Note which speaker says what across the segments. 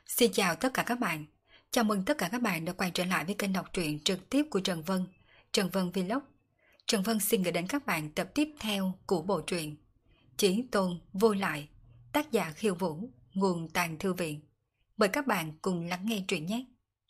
Speaker 1: Xin chào tất cả các bạn. Chào mừng tất cả các bạn đã quay trở lại với kênh đọc truyện trực tiếp của Trần Vân, Trần Vân Vlog. Trần Vân xin gửi đến các bạn tập tiếp theo của bộ truyện Chí Tôn Vô Lại, tác giả Khiêu Vũ, nguồn Tàng Thư Viện. Mời các bạn cùng lắng nghe truyện nhé.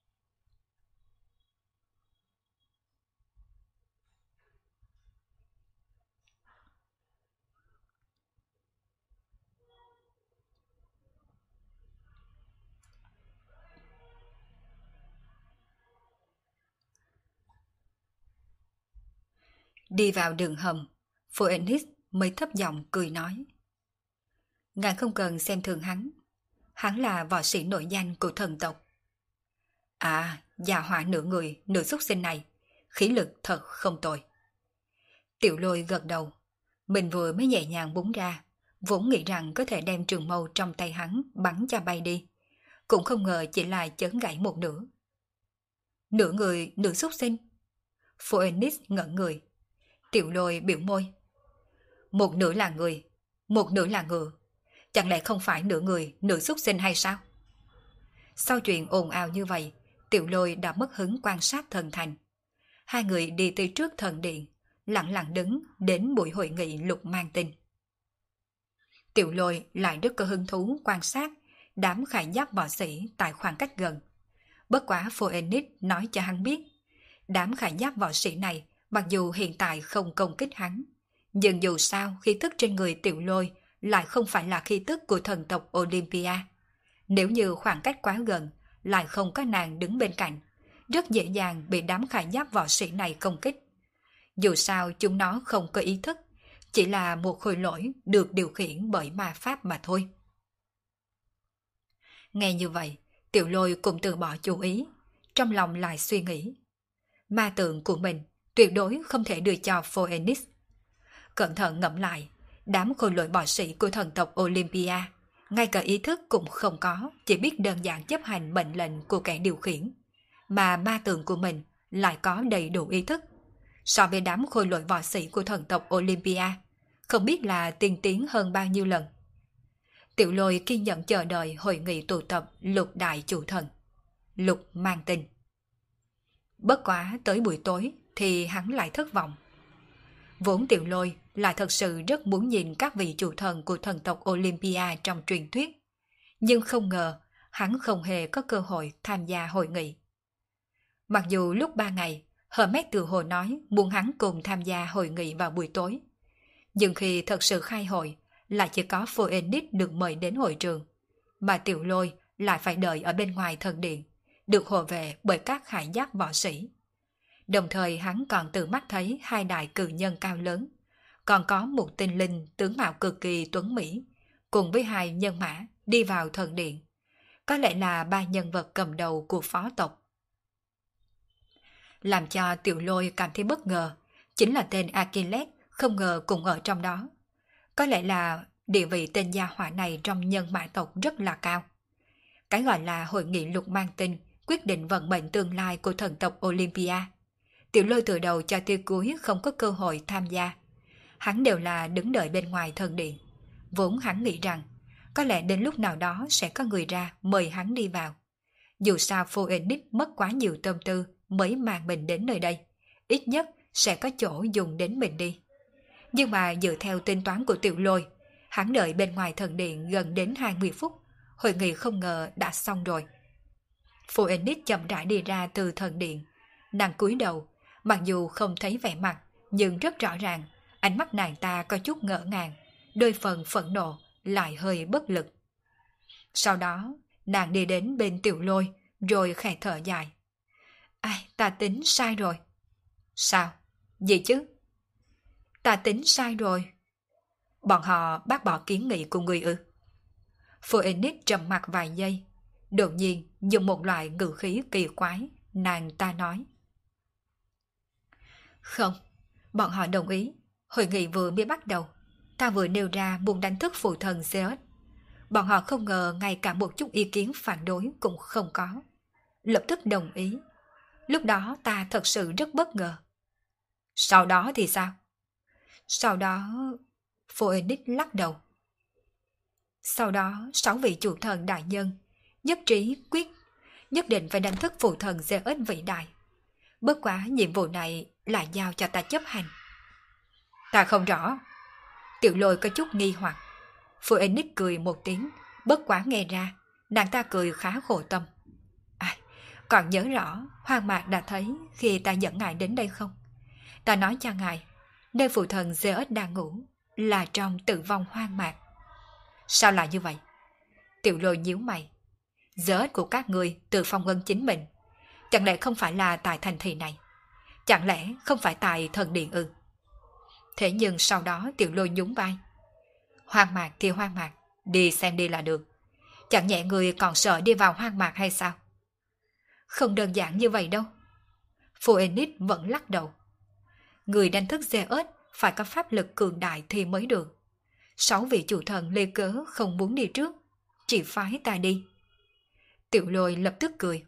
Speaker 1: Đi vào đường hầm, Phoenix mới thấp giọng cười nói: Ngài không cần xem thường hắn là võ sĩ nổi danh của thần tộc. À, già hỏa nửa người, nửa súc sinh này, khí lực thật không tồi. Tiểu Lôi gật đầu, mình vừa mới nhẹ nhàng búng ra, vốn nghĩ rằng có thể đem trường mâu trong tay hắn bắn cho bay đi, cũng không ngờ chỉ là chấn gãy một nửa. Nửa người, nửa súc sinh. Phoenix ngẩn người. Tiểu Lôi biểu môi. Một nửa là người, một nửa là ngựa. Chẳng lẽ không phải nửa người, nửa súc sinh hay sao? Sau chuyện ồn ào như vậy, Tiểu Lôi đã mất hứng quan sát thần thành. Hai người đi tới trước thần điện, lặng lặng đứng đến buổi hội nghị lục mang tin. Tiểu Lôi lại rất có hứng thú quan sát đám khải giáp võ sĩ tại khoảng cách gần. Bất quá Phoenix nói cho hắn biết, đám khải giáp võ sĩ này mặc dù hiện tại không công kích hắn, nhưng dù sao khí tức trên người Tiểu Lôi lại không phải là khí tức của thần tộc Olympia. Nếu như khoảng cách quá gần, lại không có nàng đứng bên cạnh, rất dễ dàng bị đám khải giáp võ sĩ này công kích. Dù sao chúng nó không có ý thức, chỉ là một khối lỗi được điều khiển bởi ma pháp mà thôi. Nghe như vậy, Tiểu Lôi cũng từ bỏ chú ý, trong lòng lại suy nghĩ. Ma tượng của mình tuyệt đối không thể đưa cho Phoenix. Cẩn thận ngẫm lại, đám khôi lỗi võ sĩ của thần tộc Olympia, ngay cả ý thức cũng không có, chỉ biết đơn giản chấp hành mệnh lệnh của kẻ điều khiển. Mà ma tượng của mình lại có đầy đủ ý thức. So với đám khôi lỗi võ sĩ của thần tộc Olympia, không biết là tiên tiến hơn bao nhiêu lần. Tiểu Lôi kiên nhẫn chờ đợi hội nghị tụ tập lục đại chủ thần, lục mang tin. Bất quá tới buổi tối thì hắn lại thất vọng. Vốn Tiểu Lôi lại thật sự rất muốn nhìn các vị chủ thần của thần tộc Olympia trong truyền thuyết, nhưng không ngờ hắn không hề có cơ hội tham gia hội nghị. Mặc dù lúc 3 ngày, Hermes tự hồ nói muốn hắn cùng tham gia hội nghị vào buổi tối, nhưng khi thật sự khai hội, lại chỉ có Phoenix được mời đến hội trường, mà Tiểu Lôi lại phải đợi ở bên ngoài thần điện, được hộ vệ bởi các khải giáp võ sĩ. Đồng thời hắn còn từ mắt thấy hai đại cử nhân cao lớn, còn có một tinh linh tướng mạo cực kỳ tuấn mỹ, cùng với hai nhân mã đi vào thần điện. Có lẽ là ba nhân vật cầm đầu của phó tộc. Làm cho Tiểu Lôi cảm thấy bất ngờ, chính là tên Achilles không ngờ cũng ở trong đó. Có lẽ là địa vị tên gia hỏa này trong nhân mã tộc rất là cao. Cái gọi là hội nghị lục mang tinh quyết định vận mệnh tương lai của thần tộc Olympia. Tiểu Lôi từ đầu cho tới cuối không có cơ hội tham gia. Hắn đều là đứng đợi bên ngoài thần điện. Vốn hắn nghĩ rằng có lẽ đến lúc nào đó sẽ có người ra mời hắn đi vào. Dù sao Phoenix mất quá nhiều tâm tư mới mang mình đến nơi đây, ít nhất sẽ có chỗ dùng đến mình đi. Nhưng mà dựa theo tính toán của Tiểu Lôi, hắn đợi bên ngoài thần điện gần đến 20 phút, hội nghị không ngờ đã xong rồi. Phoenix chậm rãi đi ra từ thần điện, nàng cúi đầu, mặc dù không thấy vẻ mặt, nhưng rất rõ ràng, ánh mắt nàng ta có chút ngỡ ngàng, đôi phần phẫn nộ, lại hơi bất lực. Sau đó, nàng đi đến bên Tiểu Lôi, rồi khẽ thở dài. Ai, ta tính sai rồi. Sao? Gì chứ? Ta tính sai rồi. Bọn họ bác bỏ kiến nghị của người ư? Phoenix trầm mặc vài giây, đột nhiên dùng một loại ngữ khí kỳ quái, nàng ta nói. Không, bọn họ đồng ý. Hội nghị vừa mới bắt đầu, ta vừa nêu ra muốn đánh thức phụ thần Zeus. Bọn họ không ngờ ngay cả một chút ý kiến phản đối cũng không có, lập tức đồng ý. Lúc đó ta thật sự rất bất ngờ. Sau đó thì sao? Sau đó... Phoenix lắc đầu. Sau đó 6 vị chủ thần đại nhân nhất trí quyết, nhất định phải đánh thức phụ thần Zeus vĩ đại. Bất quá nhiệm vụ này lại giao cho ta chấp hành. Ta không rõ. Tiểu Lôi có chút nghi hoặc. Phoenix cười một tiếng, bất quá nghe ra, nàng ta cười khá khổ tâm. Còn nhớ rõ Hoang Mạc đã thấy khi ta dẫn ngài đến đây không? Ta nói cho ngài, nơi phụ thần Zeus đang ngủ là trong tử vong hoang mạc. Sao lại như vậy? Tiểu Lôi nhíu mày. Zeus của các người tự phong ấn chính mình, chẳng lẽ không phải là tại thành thị này? Chẳng lẽ không phải tại thần điện ư? Thế nhưng sau đó Tiểu Lôi nhún vai. Hoang mạc thì hoang mạc, đi xem đi là được. Chẳng nhẽ người còn sợ đi vào hoang mạc hay sao? Không đơn giản như vậy đâu. Phoenix vẫn lắc đầu. Người đánh thức Zeus phải có pháp lực cường đại thì mới được. 6 vị chủ thần lê cớ không muốn đi trước, chỉ phái ta đi. Tiểu Lôi lập tức cười.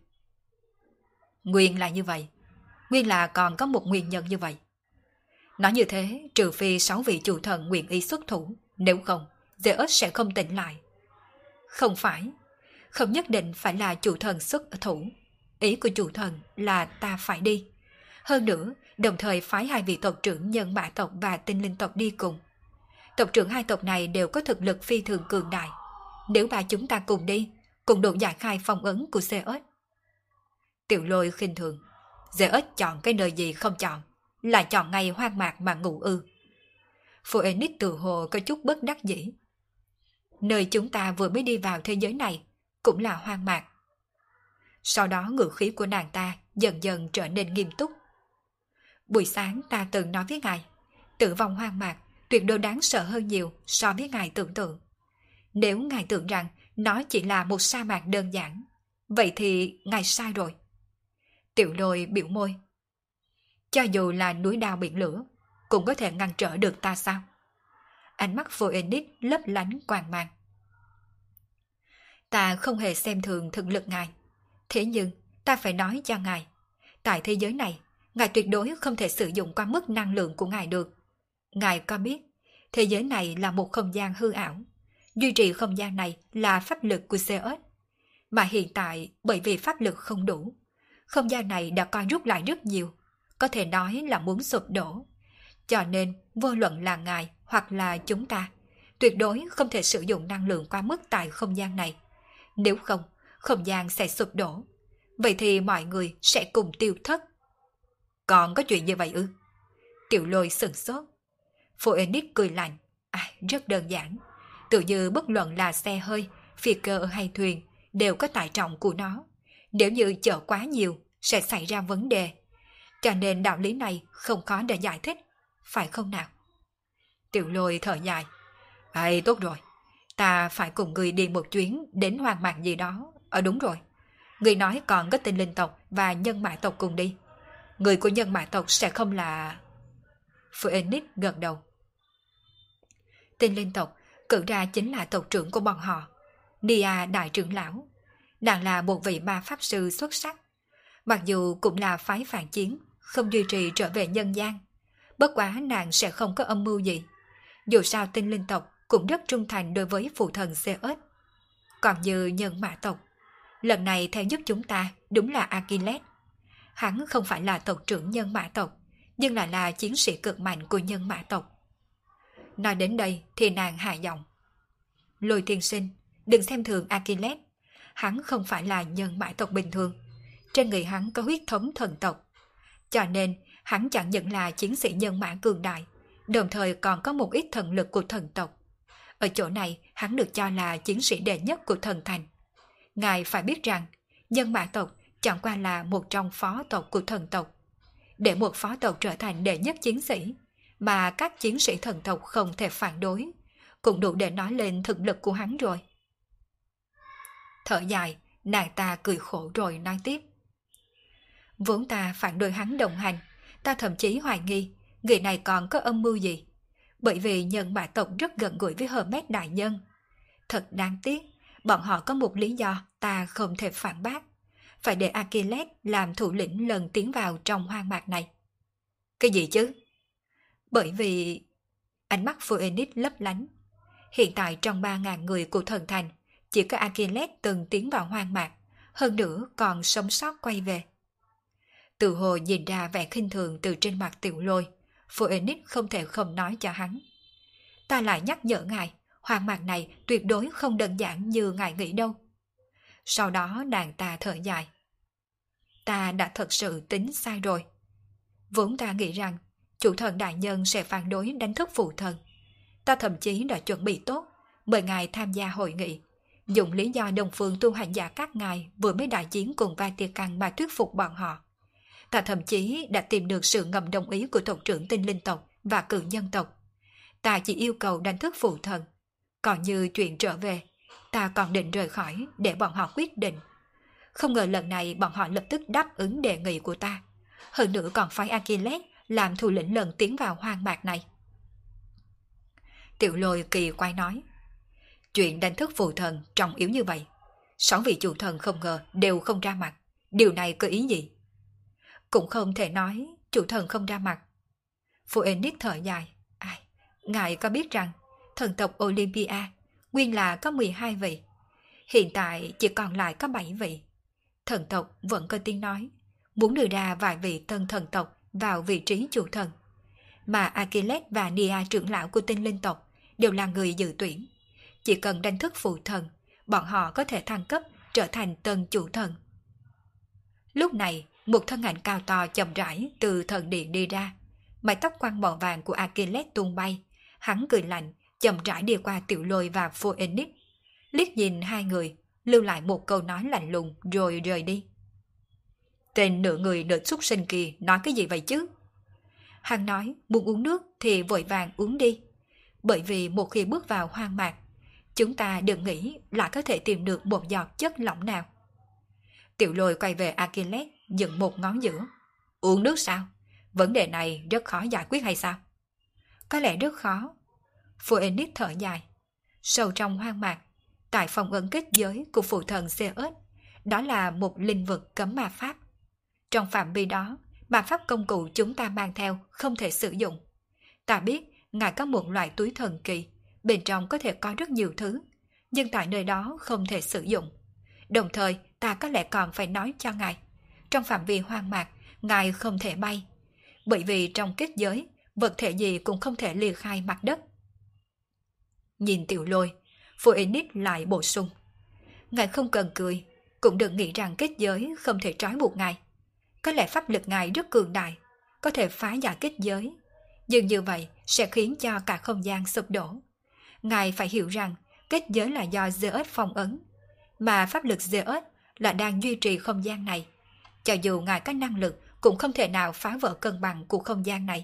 Speaker 1: Nguyên là như vậy. Nguyên là còn có một nguyên nhân như vậy. Nói như thế, trừ phi 6 vị chủ thần nguyện ý xuất thủ, nếu không, Zeus sẽ không tỉnh lại. Không phải, không nhất định phải là chủ thần xuất thủ. Ý của chủ thần là ta phải đi. Hơn nữa, đồng thời phái 2 vị tộc trưởng Nhân Mã tộc và Tinh Linh tộc đi cùng. Tộc trưởng 2 tộc này đều có thực lực phi thường cường đại. Nếu ba chúng ta cùng đi, cùng đủ giải khai phong ấn của Zeus. Tiểu Lôi khinh thường. Zeus chọn cái nơi gì không chọn, lại chọn ngay hoang mạc mà ngủ ư? Phoenix tự hồ có chút bất đắc dĩ. Nơi chúng ta vừa mới đi vào thế giới này cũng là hoang mạc. Sau đó ngữ khí của nàng ta dần dần trở nên nghiêm túc. Buổi sáng ta từng nói với ngài, tử vong hoang mạc tuyệt đối đáng sợ hơn nhiều so với ngài tưởng tượng. Nếu ngài tưởng rằng nó chỉ là một sa mạc đơn giản, vậy thì ngài sai rồi. Tiểu Lôi biểu môi. Cho dù là núi đao biển lửa, cũng có thể ngăn trở được ta sao? Ánh mắt Phoenix lấp lánh quang mang. Ta không hề xem thường thực lực ngài. Thế nhưng, ta phải nói cho ngài, tại thế giới này, ngài tuyệt đối không thể sử dụng quá mức năng lượng của ngài được. Ngài có biết, thế giới này là một không gian hư ảo. Duy trì không gian này là pháp lực của Zeus. Mà hiện tại, bởi vì pháp lực không đủ, không gian này đã co rút lại rất nhiều, có thể nói là muốn sụp đổ. Cho nên, vô luận là ngài hoặc là chúng ta, tuyệt đối không thể sử dụng năng lượng quá mức tại không gian này. Nếu không, không gian sẽ sụp đổ. Vậy thì mọi người sẽ cùng tiêu thất. Còn có chuyện như vậy ư? Tiểu Lôi sửng sốt. Phoenix cười lạnh. Rất đơn giản. Tự như bất luận là xe hơi, phi cơ hay thuyền đều có tải trọng của nó. Nếu như chở quá nhiều sẽ xảy ra vấn đề. Cho nên đạo lý này không khó để giải thích. Phải không nào? Tiểu Lôi thở dài. Tốt rồi. Ta phải cùng người đi một chuyến đến hoang mạc gì đó. Đúng rồi. Người nói còn có Tinh Linh tộc và Nhân Mã tộc cùng đi. Người của Nhân Mã tộc sẽ không là... Phoenix gật đầu. Tinh Linh tộc cử ra chính là tộc trưởng của bọn họ, Nia đại trưởng lão. Nàng là một vị ma pháp sư xuất sắc. Mặc dù cũng là phái phản chiến, không duy trì trở về nhân gian. Bất quá nàng sẽ không có âm mưu gì. Dù sao Tinh Linh tộc cũng rất trung thành đối với phụ thần Zeus. Còn như Nhân Mã tộc, lần này theo giúp chúng ta đúng là Achilles. Hắn không phải là tộc trưởng Nhân Mã tộc, nhưng lại là chiến sĩ cực mạnh của Nhân Mã tộc. Nói đến đây thì nàng hạ giọng. Lôi tiên sinh, đừng xem thường Achilles. Hắn không phải là Nhân Mã tộc bình thường. Trên người hắn có huyết thống thần tộc. Cho nên hắn chẳng những là chiến sĩ nhân mã cường đại, đồng thời còn có một ít thần lực của thần tộc. Ở chỗ này hắn được cho là chiến sĩ đệ nhất của thần thành. Ngài phải biết rằng, Nhân Mã tộc chẳng qua là một trong phó tộc của thần tộc. Để một phó tộc trở thành đệ nhất chiến sĩ, mà các chiến sĩ thần tộc không thể phản đối, cũng đủ để nói lên thực lực của hắn rồi. Thở dài, nàng ta cười khổ rồi nói tiếp. Vốn ta phản đối hắn đồng hành, ta thậm chí hoài nghi, người này còn có âm mưu gì. Bởi vì Nhân Mã tộc rất gần gũi với Hermes đại nhân. Thật đáng tiếc, bọn họ có một lý do ta không thể phản bác. Phải để Achilles làm thủ lĩnh lần tiến vào trong hoang mạc này. Cái gì chứ? Bởi vì... Ánh mắt Phoenix lấp lánh. Hiện tại trong 3.000 người của thần thành, chỉ có Achilles từng tiến vào hoang mạc, hơn nữa còn sống sót quay về. Từ hồ nhìn ra vẻ khinh thường từ trên mặt Tiểu Lôi, Phoenix không thể không nói cho hắn. Ta lại nhắc nhở ngài, hoang mạc này tuyệt đối không đơn giản như ngài nghĩ đâu. Sau đó nàng ta thở dài. Ta đã thật sự tính sai rồi. Vốn ta nghĩ rằng chủ thần đại nhân sẽ phản đối đánh thức phụ thần. Ta thậm chí đã chuẩn bị tốt, mời ngài tham gia hội nghị, dùng lý do đồng phương tu hành giả các ngài vừa mới đại chiến cùng Vatican mà thuyết phục bọn họ. Ta thậm chí đã tìm được sự ngầm đồng ý của tộc trưởng tinh linh tộc và cự nhân tộc. Ta chỉ yêu cầu đánh thức phụ thần. Còn như chuyện trở về, ta còn định rời khỏi để bọn họ quyết định. Không ngờ lần này bọn họ lập tức đáp ứng đề nghị của ta. Hơn nữa còn phái Achilles làm thủ lĩnh lần tiến vào hoang mạc này. Tiểu Lôi kỳ quái nói. Chuyện đánh thức phụ thần trọng yếu như vậy. 6 vị chủ thần không ngờ đều không ra mặt. Điều này có ý gì? Cũng không thể nói chủ thần không ra mặt. Phoenix thở dài. Ngài có biết rằng thần tộc Olympia nguyên là có 12 vị. Hiện tại chỉ còn lại có 7 vị. Thần tộc vẫn có tiếng nói, muốn đưa ra vài vị tân thần tộc vào vị trí chủ thần. Mà Achilles và Nia trưởng lão của tinh linh tộc đều là người dự tuyển. Chỉ cần đánh thức phụ thần, bọn họ có thể thăng cấp trở thành tân chủ thần. Lúc này, một thân ảnh cao to chậm rãi từ thần điện đi ra. Mái tóc quăn màu vàng của Achilles tung bay. Hắn cười lạnh, chậm rãi đi qua Tiểu Lôi và Phoenix. Liếc nhìn hai người, lưu lại một câu nói lạnh lùng rồi rời đi. Tên nửa người nửa súc sinh kia nói cái gì vậy chứ? Hắn nói muốn uống nước thì vội vàng uống đi. Bởi vì một khi bước vào hoang mạc, chúng ta đừng nghĩ là có thể tìm được một giọt chất lỏng nào. Tiểu Lôi quay về Achilles, dựng một ngón giữa. Uống nước sao? Vấn đề này rất khó giải quyết hay sao? Có lẽ rất khó. Phoenix thở dài. Sâu trong hoang mạc, tại phòng ấn kết giới của phụ thần Zeus, đó là một linh vực cấm ma pháp. Trong phạm vi đó, ma pháp công cụ chúng ta mang theo không thể sử dụng. Ta biết ngài có một loại túi thần kỳ, bên trong có thể có rất nhiều thứ, nhưng tại nơi đó không thể sử dụng. Đồng thời, ta có lẽ còn phải nói cho ngài, trong phạm vi hoang mạc, ngài không thể bay, bởi vì trong kết giới, vật thể gì cũng không thể ly khai mặt đất. Nhìn Tiểu Lôi, Phoenix lại bổ sung. Ngài không cần cười, cũng đừng nghĩ rằng kết giới không thể trói buộc ngài. Có lẽ pháp lực ngài rất cường đại, có thể phá giải kết giới, nhưng như vậy sẽ khiến cho cả không gian sụp đổ. Ngài phải hiểu rằng kết giới là do Zeus phong ấn, mà pháp lực Zeus là đang duy trì không gian này. Cho dù ngài có năng lực cũng không thể nào phá vỡ cân bằng của không gian này.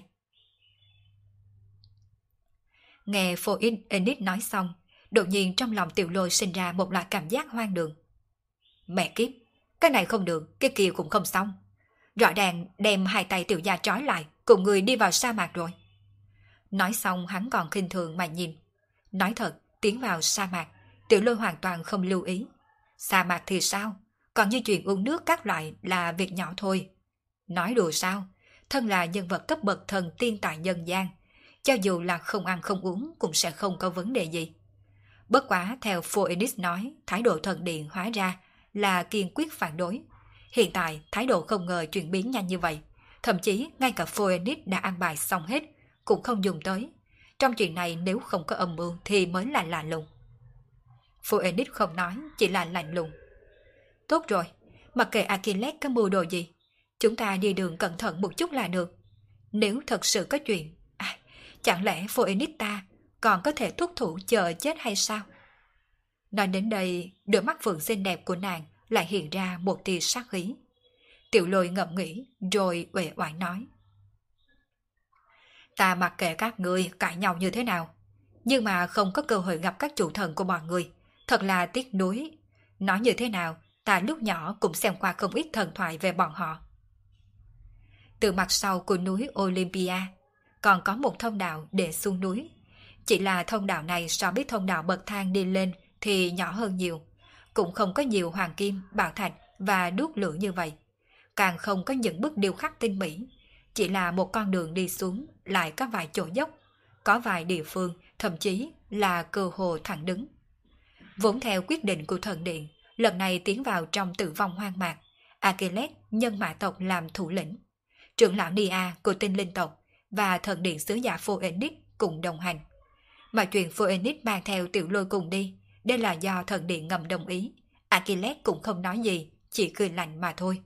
Speaker 1: Nghe Phoenix nói xong, đột nhiên trong lòng Tiểu Lôi sinh ra một loại cảm giác hoang đường. Mẹ kiếp, cái này không được, cái kia cũng không xong. Rõ ràng đem hai tay tiểu gia trói lại, cùng người đi vào sa mạc rồi. Nói xong hắn còn khinh thường mà nhìn. Nói thật, tiến vào sa mạc, Tiểu Lôi hoàn toàn không lưu ý. Sa mạc thì sao? Còn như chuyện uống nước các loại là việc nhỏ thôi. Nói đùa sao? Thân là nhân vật cấp bậc thần tiên tại nhân gian, cho dù là không ăn không uống cũng sẽ không có vấn đề gì. Bất quá theo Phoenix nói, thái độ thần điện hóa ra là kiên quyết phản đối. Hiện tại thái độ không ngờ chuyển biến nhanh như vậy, thậm chí ngay cả Phoenix đã ăn bài xong hết, cũng không dùng tới. Trong chuyện này nếu không có âm mưu thì mới là lạ lùng. Phoenix không nói, chỉ là lạnh lùng. Tốt rồi, mặc kệ Achilles có mưu đồ gì, chúng ta đi đường cẩn thận một chút là được. Nếu thật sự có chuyện, chẳng lẽ Phoenix ta còn có thể thúc thủ chờ chết hay sao? Nói đến đây, đôi mắt phượng xinh đẹp của nàng lại hiện ra một tia sát khí. Tiểu Lôi ngẫm nghĩ rồi uể oải nói. Ta mặc kệ các ngươi cãi nhau như thế nào, nhưng mà không có cơ hội gặp các chủ thần của mọi người, thật là tiếc nuối. Nói như thế nào, ta lúc nhỏ cũng xem qua không ít thần thoại về bọn họ. Từ mặt sau của núi Olympia, còn có một thông đạo để xuống núi. Chỉ là thông đạo này so với thông đạo bậc thang đi lên thì nhỏ hơn nhiều, cũng không có nhiều hoàng kim, bảo thạch và đuốc lửa như vậy. Càng không có những bức điêu khắc tinh mỹ, chỉ là một con đường đi xuống lại có vài chỗ dốc, có vài địa phương thậm chí là cơ hồ thẳng đứng. Vốn theo quyết định của thần điện, lần này tiến vào trong tử vong hoang mạc, Achilles nhân mã tộc làm thủ lĩnh. Trưởng lão Nia của tinh linh tộc và thần điện sứ giả Phoenix cùng đồng hành. Mà chuyện Phoenix mang theo Tiểu Lôi cùng đi, đây là do thần điện ngầm đồng ý. Achilles cũng không nói gì, chỉ cười lạnh mà thôi.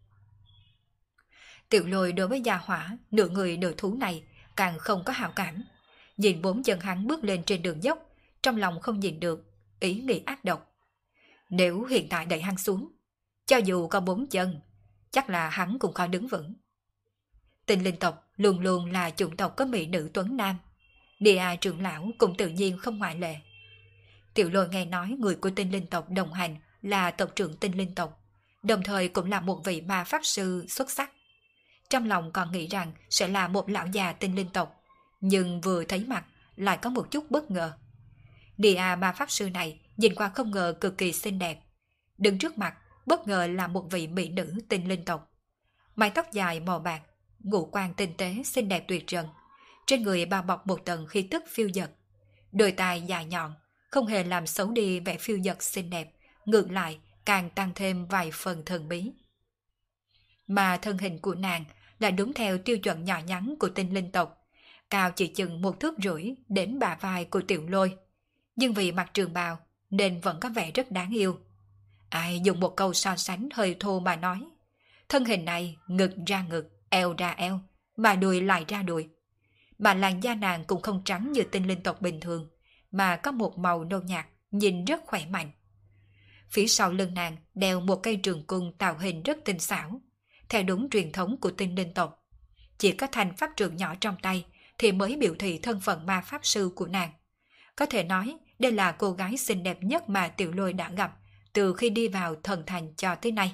Speaker 1: Tiểu Lôi đối với gia hỏa, nửa người nửa thú này, càng không có hảo cảm. Nhìn 4 chân hắn bước lên trên đường dốc, trong lòng không nhìn được, ý nghĩ ác độc. Nếu hiện tại đẩy hắn xuống, cho dù có 4 chân, chắc là hắn cũng khó đứng vững. Tinh linh tộc luôn luôn là chủng tộc có mỹ nữ tuấn nam. Nia trưởng lão cũng tự nhiên không ngoại lệ. Tiểu Lôi nghe nói người của tinh linh tộc đồng hành là tộc trưởng tinh linh tộc, đồng thời cũng là một vị ma pháp sư xuất sắc. Trong lòng còn nghĩ rằng sẽ là một lão già tinh linh tộc, nhưng vừa thấy mặt lại có một chút bất ngờ. Nia ma pháp sư này nhìn qua không ngờ cực kỳ xinh đẹp. Đứng trước mặt bất ngờ là một vị mỹ nữ tinh linh tộc. Mái tóc dài màu bạc, ngũ quan tinh tế xinh đẹp tuyệt trần. Trên người bao bọc một tầng khí tức phiêu dật. Đôi tai dài nhọn, không hề làm xấu đi vẻ phiêu dật xinh đẹp, ngược lại càng tăng thêm vài phần thần bí. Mà thân hình của nàng là đúng theo tiêu chuẩn nhỏ nhắn của tinh linh tộc, cao chỉ chừng 1 thước rưỡi đến bả vai của Tiểu Lôi. Nhưng vì mặc trường bào nên vẫn có vẻ rất đáng yêu. Ai dùng một câu so sánh hơi thô mà nói, thân hình này ngực ra ngực, eo ra eo, mà đùi lại ra đùi. Mà làn da nàng cũng không trắng như tinh linh tộc bình thường, mà có một màu nâu nhạt, nhìn rất khỏe mạnh. Phía sau lưng nàng đeo một cây trường cung tạo hình rất tinh xảo, theo đúng truyền thống của tinh linh tộc. Chỉ có thanh pháp trượng nhỏ trong tay thì mới biểu thị thân phận ma pháp sư của nàng. Có thể nói đây là cô gái xinh đẹp nhất mà Tiểu Lôi đã gặp từ khi đi vào thần thành cho tới nay.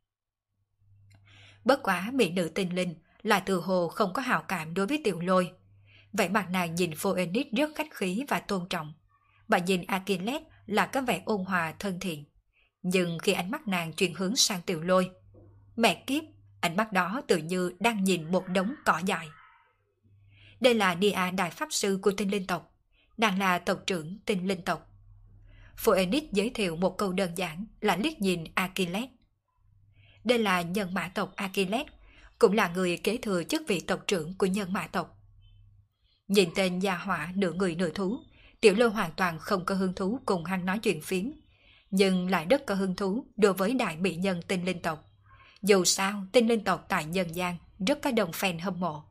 Speaker 1: Bất quá mỹ nữ tinh linh là từ hồ không có hảo cảm đối với Tiểu Lôi. Vậy mặt nàng nhìn Phoenix rất khách khí và tôn trọng. Bà nhìn Achilles là có vẻ ôn hòa thân thiện. Nhưng khi ánh mắt nàng chuyển hướng sang Tiểu Lôi, mẹ kiếp, ánh mắt đó tự như đang nhìn một đống cỏ dại. Đây là Nia đại pháp sư của tinh linh tộc. Nàng là tộc trưởng tinh linh tộc. Phoenix giới thiệu một câu đơn giản là liếc nhìn Achilles. Đây là nhân mã tộc Achilles, cũng là người kế thừa chức vị tộc trưởng của nhân mã tộc. Nhìn tên gia hỏa nửa người nửa thú, Tiểu Lôi hoàn toàn không có hứng thú cùng hắn nói chuyện phiếm, nhưng lại rất có hứng thú đối với đại mỹ nhân tinh linh tộc. Dù sao, tinh linh tộc tại nhân gian rất có đồng fan hâm mộ.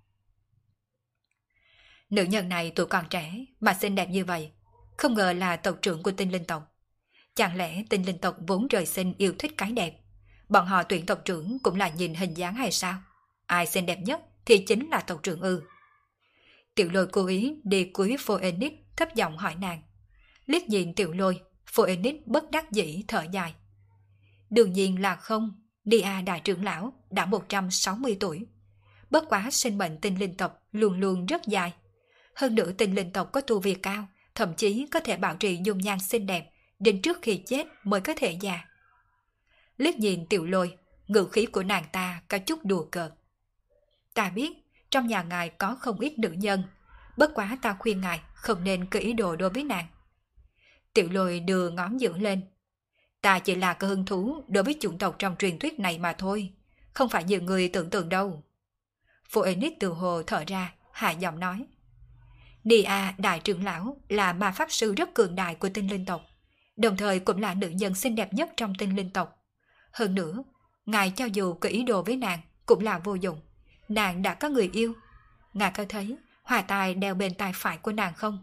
Speaker 1: Nữ nhân này tuổi còn trẻ mà xinh đẹp như vậy, không ngờ là tộc trưởng của tinh linh tộc. Chẳng lẽ tinh linh tộc vốn trời sinh yêu thích cái đẹp? Bọn họ tuyển tộc trưởng cũng là nhìn hình dáng hay sao? Ai xinh đẹp nhất thì chính là tộc trưởng ư? Tiểu Lôi cố ý đi cúi Phoenix thấp giọng hỏi nàng. Liếc nhìn Tiểu Lôi, Phoenix bất đắc dĩ thở dài. Đương nhiên là không, Nia đại trưởng lão đã 160 tuổi. Bất quá sinh mệnh tinh linh tộc luôn luôn rất dài. Hơn nữa tinh linh tộc có tu vi cao, thậm chí có thể bảo trì dung nhan xinh đẹp, đến trước khi chết mới có thể già. Liếc nhìn Tiểu Lôi, ngữ khí của nàng ta có chút đùa cợt. Ta biết, trong nhà ngài có không ít nữ nhân, bất quá ta khuyên ngài không nên có ý đồ đối với nàng. Tiểu Lôi đưa ngón giữa lên. Ta chỉ là có hứng thú đối với chủng tộc trong truyền thuyết này mà thôi, không phải nhiều người tưởng tượng đâu. Phoenix từ hồ thở ra, hạ giọng nói. Nia đại trưởng lão là ma pháp sư rất cường đại của tinh linh tộc, đồng thời cũng là nữ nhân xinh đẹp nhất trong tinh linh tộc. Hơn nữa, ngài cho dù có ý đồ với nàng cũng là vô dụng, nàng đã có người yêu. Ngài có thấy hòa tài đeo bên tai phải của nàng không?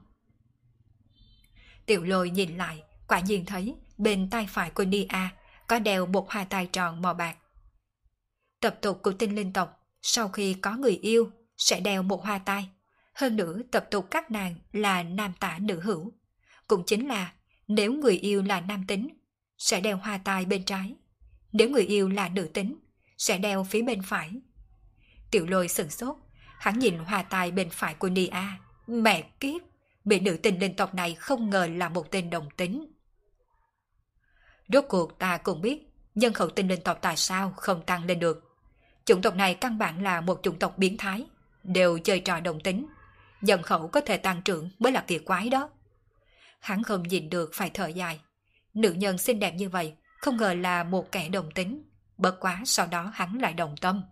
Speaker 1: Tiểu Lôi nhìn lại, quả nhiên thấy bên tai phải của Nia có đeo một hòa tài tròn màu bạc. Tập tục của tinh linh tộc, sau khi có người yêu sẽ đeo một hoa tai. Hơn nữa tập tục các nàng là nam tả nữ hữu. Cũng chính là nếu người yêu là nam tính, sẽ đeo hoa tai bên trái. Nếu người yêu là nữ tính, sẽ đeo phía bên phải. Tiểu Lôi sửng sốt, hắn nhìn hoa tai bên phải của Nia. Mẹ kiếp, mỹ nữ tinh linh tộc này không ngờ là một tên đồng tính. Rốt cuộc ta cũng biết nhân khẩu tinh linh tộc tại sao không tăng lên được. Chủng tộc này căn bản là một chủng tộc biến thái, đều chơi trò đồng tính. Nhân khẩu có thể tăng trưởng mới là kỳ quái đó. Hắn không nhìn được phải thở dài. Nữ nhân xinh đẹp như vậy, không ngờ là một kẻ đồng tính. Bất quá sau đó hắn lại đồng tâm.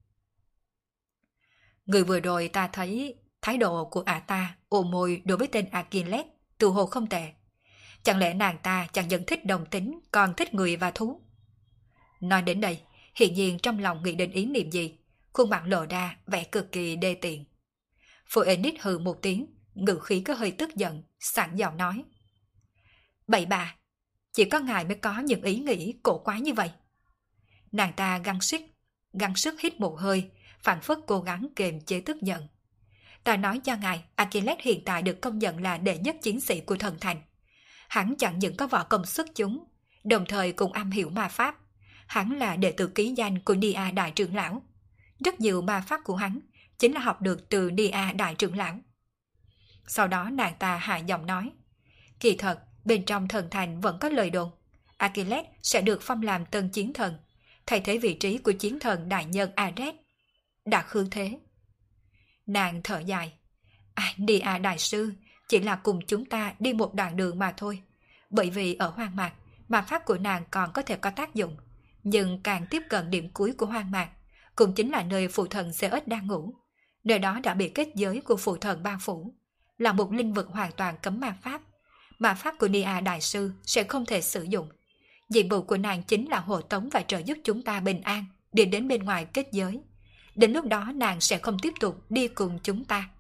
Speaker 1: Người vừa rồi ta thấy thái độ của ả ta ôm môi đối với tên Achilles tự hồ không tệ. Chẳng lẽ nàng ta chẳng những thích đồng tính còn thích người và thú? Nói đến đây, hiển nhiên trong lòng nghĩ đến ý niệm gì, khuôn mặt lộ ra vẻ cực kỳ đê tiện. Phoenix hừ một tiếng, ngữ khí có hơi tức giận, sẵn giọng nói. Bậy bạ, chỉ có ngài mới có những ý nghĩ cổ quái như vậy. Nàng ta gắng sức hít một hơi, phản phất cố gắng kiềm chế tức giận. Ta nói cho ngài, Achilles hiện tại được công nhận là đệ nhất chiến sĩ của thần thành. Hắn chẳng những có võ công xuất chúng, đồng thời cũng am hiểu ma pháp. Hắn là đệ tử ký danh của Nia Đại trưởng lão. Rất nhiều ma pháp của hắn chính là học được từ Nia Đại trưởng lão. Sau đó nàng ta hạ giọng nói. Kỳ thật, bên trong thần thành vẫn có lời đồn. Achilles sẽ được phong làm tân chiến thần, thay thế vị trí của chiến thần đại nhân Ares. Đã khư thế. Nàng thở dài. Nia đại sư chỉ là cùng chúng ta đi một đoạn đường mà thôi. Bởi vì ở hoang mạc, ma pháp của nàng còn có thể có tác dụng. Nhưng càng tiếp cận điểm cuối của hoang mạc, cũng chính là nơi phụ thần Zeus đang ngủ. Nơi đó đã bị kết giới của phụ thần bao phủ, là một linh vực hoàn toàn cấm ma pháp. Ma pháp của Nia đại sư sẽ không thể sử dụng. Nhiệm vụ của nàng chính là hộ tống và trợ giúp chúng ta bình an đi đến bên ngoài kết giới. Đến lúc đó nàng sẽ không tiếp tục đi cùng chúng ta.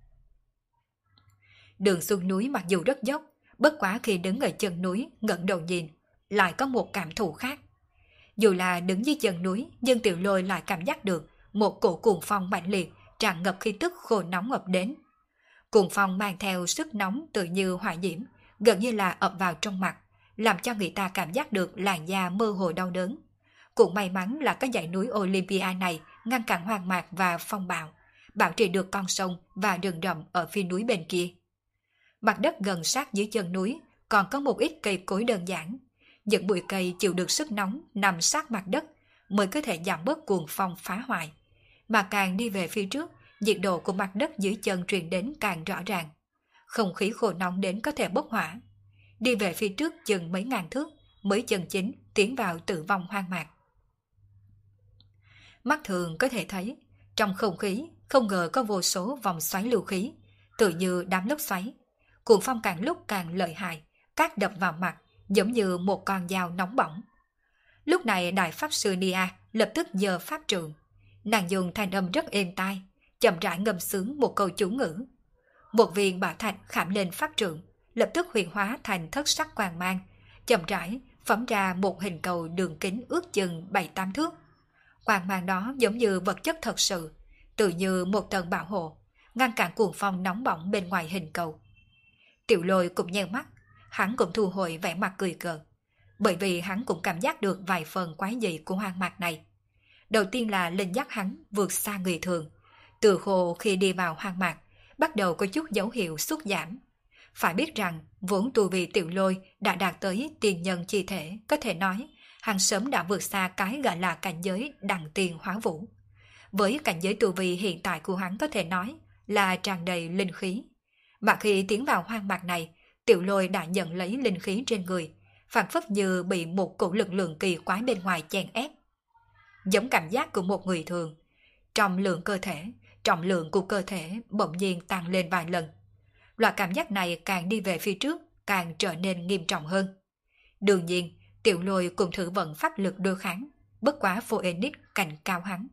Speaker 1: Đường xuống núi mặc dù rất dốc, bất quá khi đứng ở chân núi ngẩng đầu nhìn, lại có một cảm thụ khác. Dù là đứng dưới chân núi, nhưng Tiểu Lôi lại cảm giác được một cổ cuồng phong mạnh liệt tràn ngập khí tức khô nóng ập đến. Cuồng phong mang theo sức nóng tự như hỏa diễm, gần như là ập vào trong mặt, làm cho người ta cảm giác được làn da mơ hồ đau đớn. Cũng may mắn là cái dãy núi Olympia này ngăn cản hoang mạc và phong bạo, bảo trì được con sông và rừng rậm ở phía núi bên kia. Mặt đất gần sát dưới chân núi còn có một ít cây cối đơn giản. Những bụi cây chịu được sức nóng nằm sát mặt đất mới có thể giảm bớt cuồng phong phá hoại. Mà càng đi về phía trước, nhiệt độ của mặt đất dưới chân truyền đến càng rõ ràng. Không khí khô nóng đến có thể bốc hỏa. Đi về phía trước chừng mấy ngàn thước mới chân chính tiến vào tử vong hoang mạc. Mắt thường có thể thấy, trong không khí không ngờ có vô số vòng xoáy lưu khí, tự như đám lốc xoáy. Cuồng phong càng lúc càng lợi hại, cát đập vào mặt giống như một con dao nóng bỏng. Lúc này đại pháp sư Nia lập tức giơ pháp trượng. Nàng dùng thanh âm rất êm tai, chậm rãi ngâm sướng một câu chú ngữ. Một viên bảo thạch khảm lên pháp trượng, lập tức huyền hóa thành thất sắc quang mang, chậm rãi phóng ra một hình cầu đường kính ước chừng 7-8 thước. Quang mang đó giống như vật chất thật sự, tự như một tầng bảo hộ, ngăn cản cuồng phong nóng bỏng bên ngoài hình cầu. Tiểu Lôi cũng nheo mắt, hắn cũng thu hồi vẻ mặt cười cợt, bởi vì hắn cũng cảm giác được vài phần quái dị của hoang mạc này. Đầu tiên là linh giác hắn vượt xa người thường, từ hồ khi đi vào hoang mạc, bắt đầu có chút dấu hiệu sút giảm. Phải biết rằng, vốn tu vi Tiểu Lôi đã đạt tới tiền nhân chi thể, có thể nói, hắn sớm đã vượt xa cái gọi là cảnh giới đằng tiền hóa vũ. Với cảnh giới tu vi hiện tại của hắn có thể nói là tràn đầy linh khí. Mà khi tiến vào hoang mạc này, Tiểu Lôi đã nhận lấy linh khí trên người, phảng phất như bị một cổ lực lượng kỳ quái bên ngoài chèn ép. Giống cảm giác của một người thường, trọng lượng của cơ thể bỗng nhiên tăng lên vài lần. Loại cảm giác này càng đi về phía trước, càng trở nên nghiêm trọng hơn. Đương nhiên, Tiểu Lôi cũng thử vận pháp lực đối kháng, bất quá Phoenix cành cao hắn.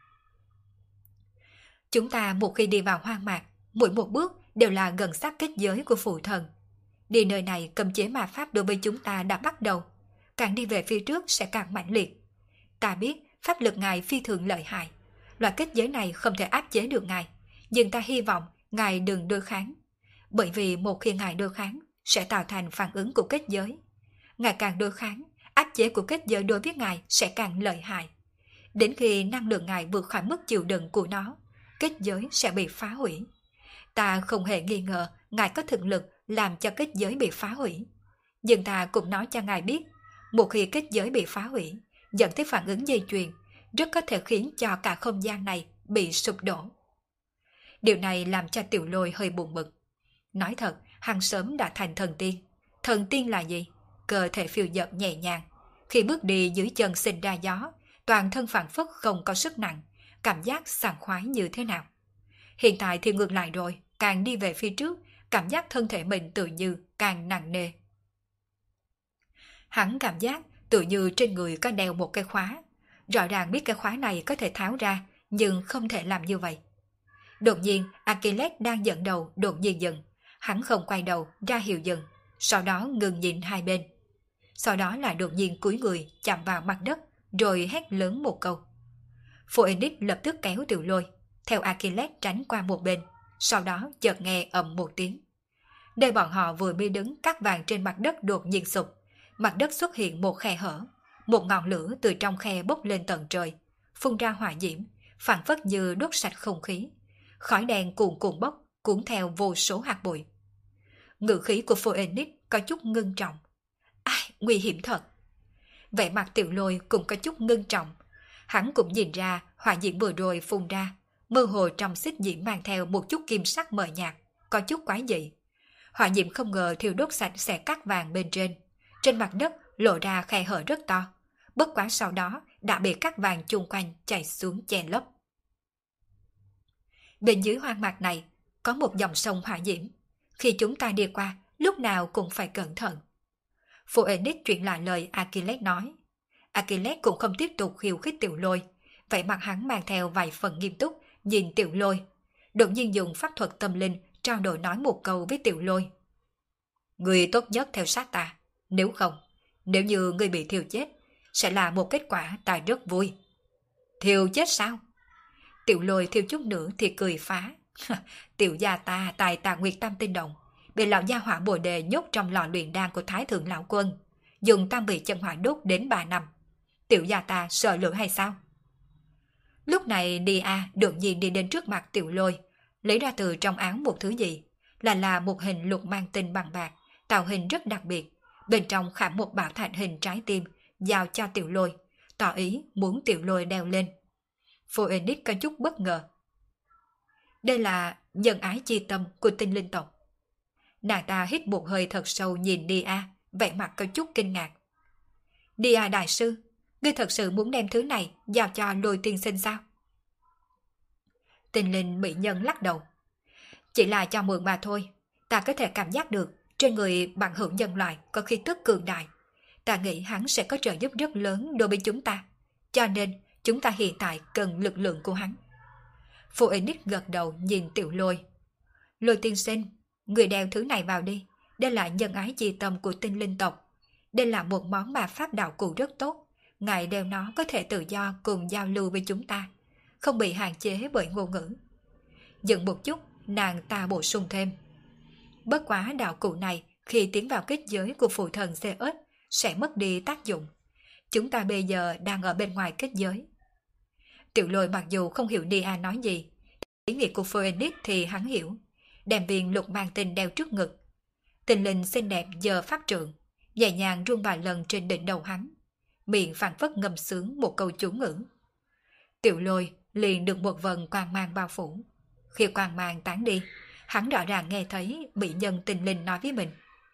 Speaker 1: Chúng ta một khi đi vào hoang mạc, mỗi một bước đều là gần sát kết giới của phụ thần. Đi nơi này cấm chế ma pháp đối với chúng ta đã bắt đầu, càng đi về phía trước sẽ càng mãnh liệt. Ta biết pháp lực ngài phi thường lợi hại, loại kết giới này không thể áp chế được ngài, nhưng ta hy vọng ngài đừng đối kháng, bởi vì một khi ngài đối kháng sẽ tạo thành phản ứng của kết giới. Ngài càng đối kháng, áp chế của kết giới đối với ngài sẽ càng lợi hại. Đến khi năng lượng ngài vượt khỏi mức chịu đựng của nó, kết giới sẽ bị phá hủy. Ta không hề nghi ngờ ngài có thực lực làm cho kết giới bị phá hủy. Nhưng ta cũng nói cho ngài biết, một khi kết giới bị phá hủy, dẫn tới phản ứng dây chuyền, rất có thể khiến cho cả không gian này bị sụp đổ. Điều này làm cho Tiểu Lôi hơi buồn bực. Nói thật, hắn sớm đã thành thần tiên. Thần tiên là gì? Cơ thể phiêu dật nhẹ nhàng. Khi bước đi dưới chân sinh ra gió, toàn thân phảng phất không có sức nặng, cảm giác sảng khoái như thế nào. Hiện tại thì ngược lại rồi, càng đi về phía trước, cảm giác thân thể mình tự như càng nặng nề. Hắn cảm giác tự như trên người có đeo một cái khóa. Rõ ràng biết cái khóa này có thể tháo ra, nhưng không thể làm như vậy. Đột nhiên, Achilles đang dẫn đầu đột nhiên dừng. Hắn không quay đầu ra hiệu dừng, sau đó ngừng nhìn hai bên. Sau đó là đột nhiên cúi người chạm vào mặt đất, rồi hét lớn một câu. Phoenix lập tức kéo Tiểu Lôi, theo Achilles tránh qua một bên, sau đó chợt nghe ầm một tiếng. Nơi bọn họ vừa mới đứng, cát vàng trên mặt đất đột nhiên sụp, mặt đất xuất hiện một khe hở, một ngọn lửa từ trong khe bốc lên tận trời, phun ra hỏa diễm, phảng phất như đốt sạch không khí. Khói đen cuồn cuộn bốc, cuốn theo vô số hạt bụi. Ngữ khí của Phoenix có chút ngưng trọng. Ai, nguy hiểm thật. Vẻ mặt Tiểu Lôi cũng có chút ngưng trọng. Hắn cũng nhìn ra hỏa diễm vừa rồi phun ra, mơ hồ trong xích diễm mang theo một chút kim sắc mờ nhạt, có chút quái dị. Hỏa diễm không ngờ thiêu đốt sạch sẽ cát vàng bên trên. Trên mặt đất lộ ra khe hở rất to, bất quá sau đó đã bị cát vàng chung quanh chảy xuống che lấp. Bên dưới hoang mạc này có một dòng sông hỏa diễm. Khi chúng ta đi qua, lúc nào cũng phải cẩn thận. Phoenix truyền lại lời Achilles nói. Achilles cũng không tiếp tục khiêu khích Tiểu Lôi, vậy mặt hắn mang theo vài phần nghiêm túc, nhìn Tiểu Lôi. Đột nhiên dùng pháp thuật tâm linh trao đổi nói một câu với Tiểu Lôi. Người tốt nhất theo sát ta, nếu như người bị thiêu chết, sẽ là một kết quả ta rất vui. Thiêu chết sao? Tiểu Lôi thiêu chút nữa thì cười phá. Tiểu gia ta tài tà Nguyệt Tam Tinh Động, bị lão gia hỏa Bồ Đề nhốt trong lò luyện đan của Thái Thượng Lão Quân, dùng tam vị chân hỏa đốt đến 3 năm. Tiểu gia ta sợ lửa hay sao? Lúc này Nia đột nhiên đi đến trước mặt Tiểu Lôi, lấy ra từ trong áo một thứ gì, là một hình lục mang tinh bằng bạc, tạo hình rất đặc biệt, bên trong khảm một bảo thạch hình trái tim, giao cho Tiểu Lôi, tỏ ý muốn Tiểu Lôi đeo lên. Phoenix có chút bất ngờ. Đây là nhân ái chi tâm của tinh linh tộc. Nàng ta hít một hơi thật sâu nhìn Nia, vẻ mặt có chút kinh ngạc. Nia đại sư, ngươi thật sự muốn đem thứ này giao cho Lôi tiên sinh sao? Tinh linh mỹ nhân lắc đầu. Chỉ là cho mượn mà thôi, ta có thể cảm giác được trên người bằng hữu nhân loại có khí tức cường đại. Ta nghĩ hắn sẽ có trợ giúp rất lớn đối với chúng ta, cho nên chúng ta hiện tại cần lực lượng của hắn. Phoenix gật đầu nhìn Tiểu Lôi. Lôi tiên sinh, người đeo thứ này vào đi. Đây là nhân ái chi tâm của tinh linh tộc. Đây là một món mà pháp đạo cụ rất tốt. Ngài đeo nó có thể tự do cùng giao lưu với chúng ta, không bị hạn chế bởi ngôn ngữ. Dừng một chút, nàng ta bổ sung thêm. Bất quá đạo cụ này khi tiến vào kết giới của phụ thần Zeus sẽ mất đi tác dụng. Chúng ta bây giờ đang ở bên ngoài kết giới. Tiểu Lôi mặc dù không hiểu Nia nói gì, ý nghĩa của Phoenix thì hắn hiểu. Đem viên lục mang tinh đeo trước ngực. Tinh linh xinh đẹp giơ pháp trượng, nhẹ nhàng rung vài lần trên đỉnh đầu hắn, miệng phảng phất ngâm sướng một câu chú ngữ. Tiểu Lôi liền được một vần quang mang bao phủ. Khi quang mang tán đi, hắn rõ ràng nghe thấy bị nhân tinh linh nói với mình.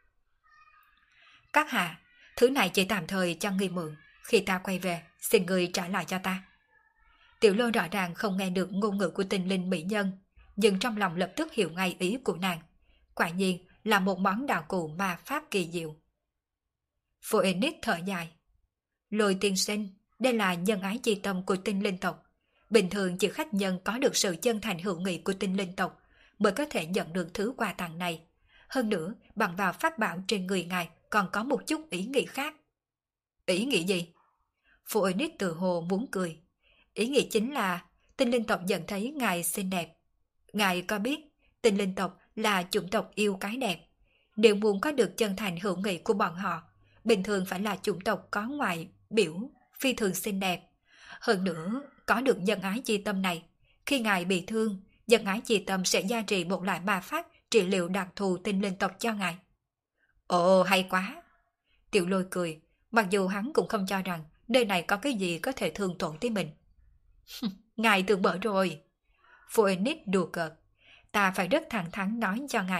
Speaker 1: Các hạ, thứ này chỉ tạm thời cho ngươi mượn, khi ta quay về, xin ngươi trả lại cho ta. Tiểu Lôi rõ ràng không nghe được ngôn ngữ của tinh linh mỹ nhân, nhưng trong lòng lập tức hiểu ngay ý của nàng. Quả nhiên là một món đạo cụ ma pháp kỳ diệu. Phoenix thở dài. Lôi tiên sinh, đây là nhân ái chi tâm của tinh linh tộc. Bình thường chỉ khách nhân có được sự chân thành hữu nghị của tinh linh tộc mới có thể nhận được thứ quà tặng này. Hơn nữa, bằng vào pháp bảo trên người ngài còn có một chút ý nghĩ khác. Ý nghĩ gì? Phoenix tự hồ muốn cười. Ý nghĩ chính là tinh linh tộc nhận thấy ngài xinh đẹp. Ngài có biết tinh linh tộc là chủng tộc yêu cái đẹp. Nếu muốn có được chân thành hữu nghị của bọn họ, bình thường phải là chủng tộc có ngoại biểu phi thường xinh đẹp. Hơn nữa, có được nhân ái chi tâm này, khi ngài bị thương, nhân ái chi tâm sẽ gia trì một loại ma pháp trị liệu đặc thù tinh linh tộc cho ngài. Ồ, hay quá! Tiểu Lôi cười, mặc dù hắn cũng không cho rằng nơi này có cái gì có thể thương tổn tới mình. Ngài tưởng bở rồi. Phoenix đùa cợt. Ta phải rất thẳng thắn nói cho ngài,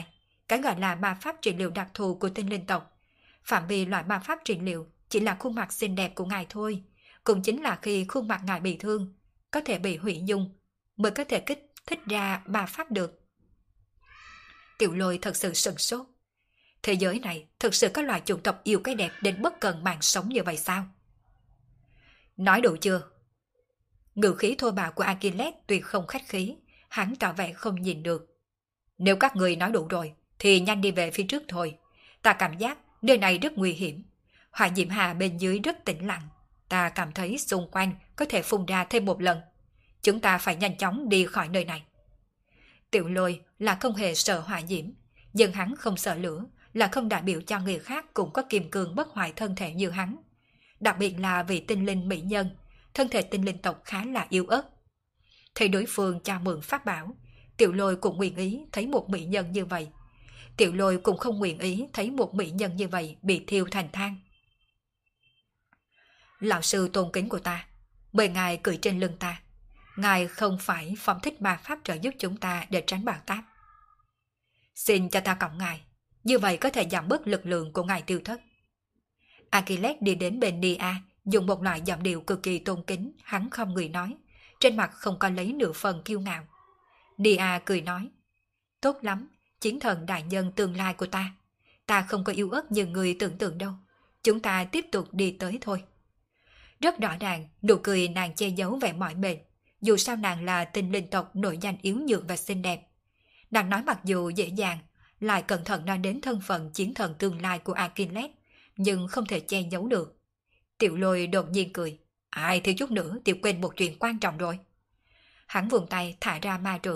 Speaker 1: cái gọi là ma pháp trị liệu đặc thù của tinh linh tộc. Phạm vi loại ma pháp trị liệu chỉ là khuôn mặt xinh đẹp của ngài thôi, cũng chính là khi khuôn mặt ngài bị thương, có thể bị hủy dung, mới có thể kích thích ra ma pháp được. Tiểu Lôi thật sự sửng sốt. Thế giới này thực sự có loài chủng tộc yêu cái đẹp đến bất cần mạng sống như vậy sao? Nói đủ chưa? Ngữ khí thô bạo của Achilles tuy không khách khí, hắn tỏ vẻ không nhìn được. Nếu các người nói đủ rồi, thì nhanh đi về phía trước thôi. Ta cảm giác nơi này rất nguy hiểm. Hỏa diễm hà bên dưới rất tĩnh lặng. Ta cảm thấy xung quanh có thể phun ra thêm một lần. Chúng ta phải nhanh chóng đi khỏi nơi này. Tiểu Lôi là không hề sợ hỏa diễm, nhưng hắn không sợ lửa là không đại biểu cho người khác cũng có kiềm cường bất hoại thân thể như hắn. Đặc biệt là vì tinh linh mỹ nhân, thân thể tinh linh tộc khá là yếu ớt. Thấy đối phương cho mượn pháp bảo, Tiểu Lôi cũng nguyện ý thấy một mỹ nhân như vậy. Tiểu Lôi cũng không nguyện ý thấy một mỹ nhân như vậy bị thiêu thành than. Lão sư tôn kính của ta, mời ngài cười trên lưng ta. Ngài không phải phóng thích ma pháp trợ giúp chúng ta để tránh bão táp. Xin cho ta cõng ngài, như vậy có thể giảm bớt lực lượng của ngài tiêu thất. Achilles đi đến bên Nia, dùng một loại giọng điệu cực kỳ tôn kính, hắn không người nói, trên mặt không có lấy nửa phần kiêu ngạo. Nia cười nói, tốt lắm, chiến thần đại nhân tương lai của ta. Ta không có yếu ớt như người tưởng tượng đâu. Chúng ta tiếp tục đi tới thôi. Rất rõ ràng, nụ cười nàng che giấu vẻ mỏi mệt. Dù sao nàng là tinh linh tộc nổi danh yếu nhược và xinh đẹp. Nàng nói mặc dù dễ dàng, lại cẩn thận nói đến thân phận chiến thần tương lai của Achilles, nhưng không thể che giấu được. Tiểu Lôi đột nhiên cười. Ai thiếu chút nữa tiểu quên một chuyện quan trọng rồi. Hắn vùng tay thả ra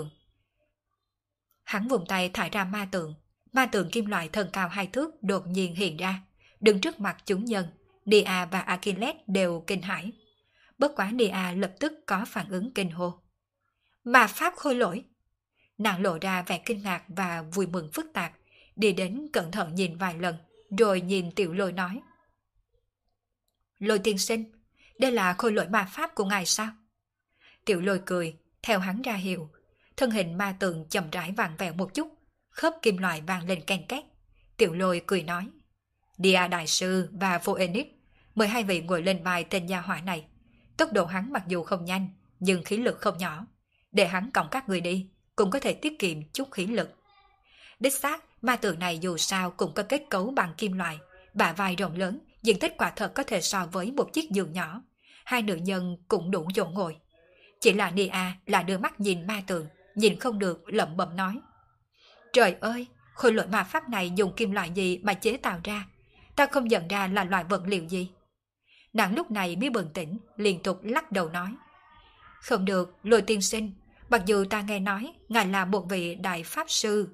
Speaker 1: ma tượng. Ma tượng kim loại thân cao 2 thước đột nhiên hiện ra, đứng trước mặt chúng nhân. Nia và Achilles đều kinh hãi. Bất quá Nia lập tức có phản ứng kinh hô. Ma pháp khôi lỗi. Nàng lộ ra vẻ kinh ngạc và vui mừng phức tạp, đi đến cẩn thận nhìn vài lần, rồi nhìn Tiểu Lôi nói. Lôi tiên sinh, đây là khôi lỗi ma pháp của ngài sao? Tiểu Lôi cười, theo hắn ra hiệu. Thân hình ma tượng chậm rãi vặn vẹo một chút, khớp kim loại vang lên ken két. Tiểu Lôi cười nói. Nia đại sư và Phoenix, mời hai vị ngồi lên vai tên gia hỏa này. Tốc độ hắn mặc dù không nhanh, nhưng khí lực không nhỏ. Để hắn cõng các người đi, cũng có thể tiết kiệm chút khí lực. Đích xác, ma tượng này dù sao cũng có kết cấu bằng kim loại, bả vai rộng lớn, diện tích quả thật có thể so với một chiếc giường nhỏ. Hai nữ nhân cũng đủ chỗ ngồi. Chỉ là Nia là đưa mắt nhìn ma tượng, nhìn không được lẩm bẩm nói. Trời ơi, khối lỗi ma pháp này dùng kim loại gì mà chế tạo ra? Ta không nhận ra là loại vật liệu gì. Nàng lúc này mới bừng tỉnh, liên tục lắc đầu nói. Không được, Lôi tiên sinh, mặc dù ta nghe nói ngài là một vị đại pháp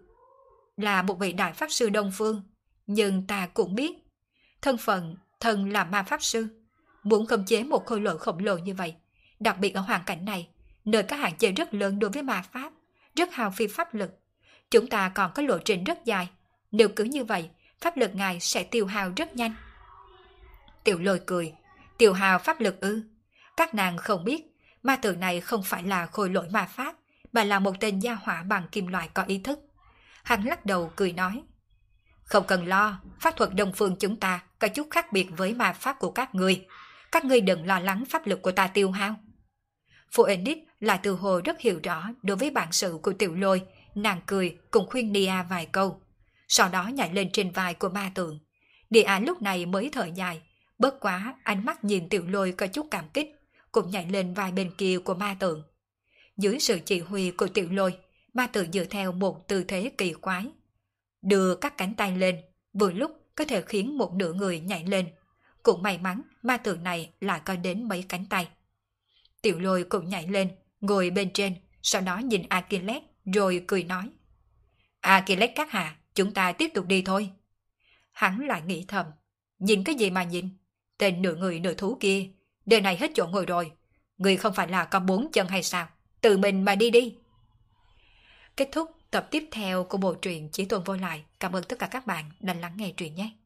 Speaker 1: sư Đông Phương, nhưng ta cũng biết, thân phận thần là ma pháp sư, muốn khống chế một khối lỗi khổng lồ như vậy, đặc biệt ở hoàn cảnh này, nơi có hạn chế rất lớn đối với ma pháp, rất hao phí pháp lực. Chúng ta còn có lộ trình rất dài, nếu cứ như vậy, pháp lực ngài sẽ tiêu hao rất nhanh. Tiểu Lôi cười, tiêu hao pháp lực ư? Các nàng không biết, ma tượng này không phải là khôi lỗi ma pháp, mà là một tên gia hỏa bằng kim loại có ý thức. Hắn lắc đầu cười nói. Không cần lo, pháp thuật Đông Phương chúng ta có chút khác biệt với ma pháp của các ngươi. Các ngươi đừng lo lắng pháp lực của ta tiêu hao. Phoenix là từ hồ rất hiểu rõ đối với bản sự của Tiểu Lôi, nàng cười cùng khuyên Nia vài câu. Sau đó nhảy lên trên vai của ma tượng. Nia lúc này mới thở dài, bất quá ánh mắt nhìn Tiểu Lôi có chút cảm kích, cũng nhảy lên vai bên kia của ma tượng. Dưới sự chỉ huy của Tiểu Lôi, ma tượng dựa theo một tư thế kỳ quái, đưa các cánh tay lên, vừa lúc có thể khiến một nửa người nhảy lên. Cũng may mắn ma tượng này lại có đến mấy cánh tay. Tiểu Lôi cũng nhảy lên, ngồi bên trên, sau đó nhìn Achilles rồi cười nói. Achilles các hạ, chúng ta tiếp tục đi thôi. Hắn lại nghĩ thầm, nhìn cái gì mà nhìn? Tên nửa người nửa thú kia, đời này hết chỗ ngồi rồi. Người không phải là có 4 chân hay sao? Tự mình mà đi đi. Kết thúc tập tiếp theo của bộ truyện Chí Tôn Vô Lại. Cảm ơn tất cả các bạn đã lắng nghe truyện nhé.